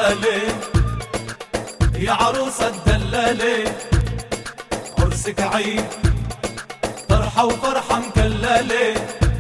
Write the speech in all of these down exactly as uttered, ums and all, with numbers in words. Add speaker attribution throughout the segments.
Speaker 1: دلالي يا عروسة الدلالي، عرسك عيد طرحة وفرحة مكلالي.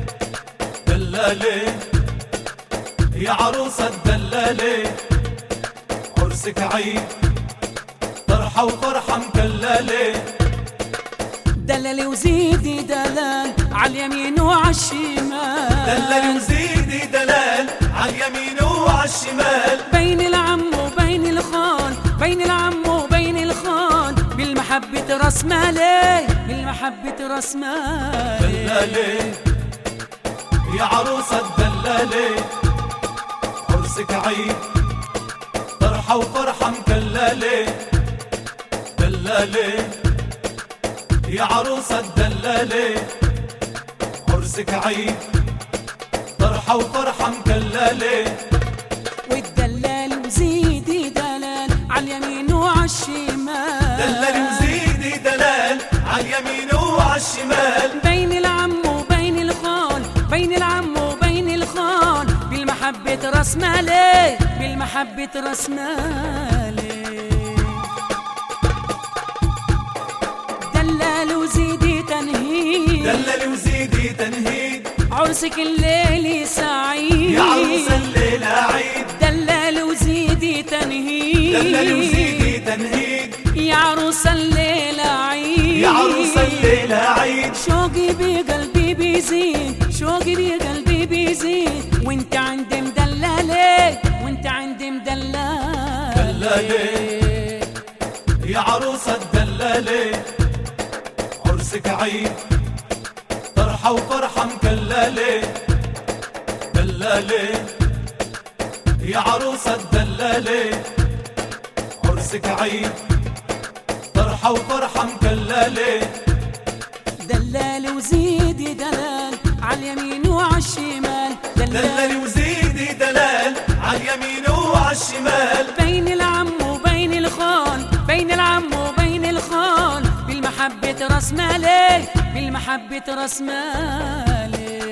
Speaker 1: دلالي يا عروسة الدلالي، عرسك عيد طرحة وفرحة مكلالي.
Speaker 2: دلالي وزيدي دلال عاليمين وعالشمال،
Speaker 1: دلالي وزيدي دلال عاليمين وعالشمال.
Speaker 2: بين العم وبين الخال، بين العم وبين الخال، بالمحبة راس مالي، بالمحبة راس مالي.
Speaker 1: دلالي يا عروسة الدلالي، عرسك عيد طرحة وفرحة مكلالي. دلالي يا عروسة الدلالي، عرسك عيد طرحة وفرحة مكلالي.
Speaker 2: والدلال وزيدي دلال عاليمين وعالشمال،
Speaker 1: دلالي وزيدي دلال عاليمين وعالشمال.
Speaker 2: بين العم وبين الخال، بين العم وبين الخال، بالمحبة راس مالي، بالمحبة راس مالي. دلال وزيدي تنهيد،
Speaker 1: دلالي وزيدي تنهيد،
Speaker 2: عرسك الليلي سعيد،
Speaker 1: يا عروسة الليلة عيد.
Speaker 2: دلال وزيدي تنهيد،
Speaker 1: دلالي وزيدي تنهيد،
Speaker 2: يا عروسة الليلة عيد،
Speaker 1: يا عروسة الليلة عيد.
Speaker 2: شوقي بقلبي بيزيد، شوقي بقلبي بيزيد، وانت عندي مدلالي، وانت عندي مدلالي.
Speaker 1: دلالي يا عروسة الدلالي، عرسك عيد طرحة وفرحة مكلالي. دلالي يا عروسة الدلالي، عرسك عيد طرحة وفرحة مكلالي.
Speaker 2: دلالي وزيدي دلال عاليمين وعالشمال،
Speaker 1: دلالي وزيدي دلال عاليمين وعالشمال.
Speaker 2: بين العم وبين الخال، بين العم وبين الخال، بالمحبة راس مالي، بالمحبة راس مالي.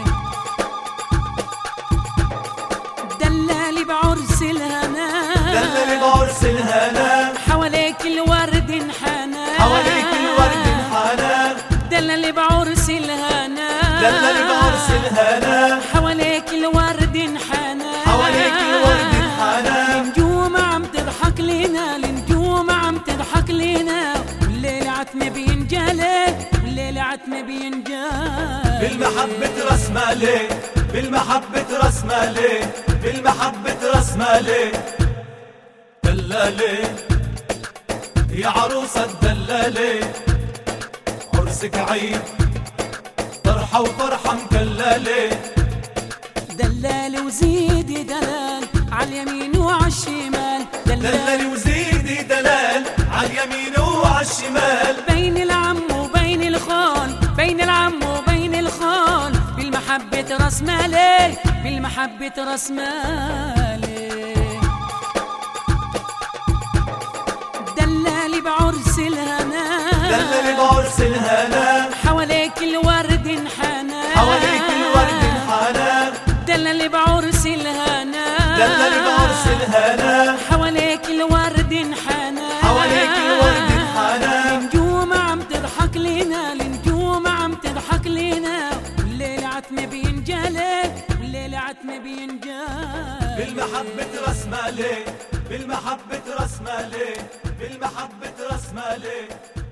Speaker 2: دلالي بعرس الهنا،
Speaker 1: دلالي بعرس الهنا،
Speaker 2: حواليك الورد انحنى،
Speaker 1: حواليك الورد انحنى.
Speaker 2: دلالي بعرس الهنا،
Speaker 1: دلالي بعرس الهنا،
Speaker 2: حواليك الورد انحنى،
Speaker 1: حواليك الورد انحنى.
Speaker 2: النجوم عم تضحك لنا، النجوم عم تضحك لنا، والليل عتمة بينجلي، والليل عتمة بينجلي.
Speaker 1: بالمحبة راس مالي، بالمحبة راس مالي، بالمحبة راس مالي. دلالي يا عروسة الدلالي، عرسك عيد طرحة وفرحة مكلالي.
Speaker 2: دلالي وزيدي دلال عاليمين وعالشمال،
Speaker 1: دلالي وزيدي دلال عاليمين وعالشمال.
Speaker 2: بين العم وبين الخال، بين العم وبين الخال، بالمحبة راس مالي، بالمحبة راس مالي. دلالي بعرس الهنا،
Speaker 1: دلالي بعرس الهنا،
Speaker 2: حواليك الورد انحنى،
Speaker 1: حواليك الورد انحنى.
Speaker 2: دلالي بعرس الهنا،
Speaker 1: دلالي بعرس الهنا،
Speaker 2: حواليك الورد انحنى،
Speaker 1: حواليك الورد انحنى.
Speaker 2: النجوم عم تضحك لنا، النجوم عم تضحك لنا، والليل عتمة بينجلي، والليل عتمة بينجلي.
Speaker 1: بالمحبة راس مالي، بالمحبة راس مالي، بالمحبة راس مالي.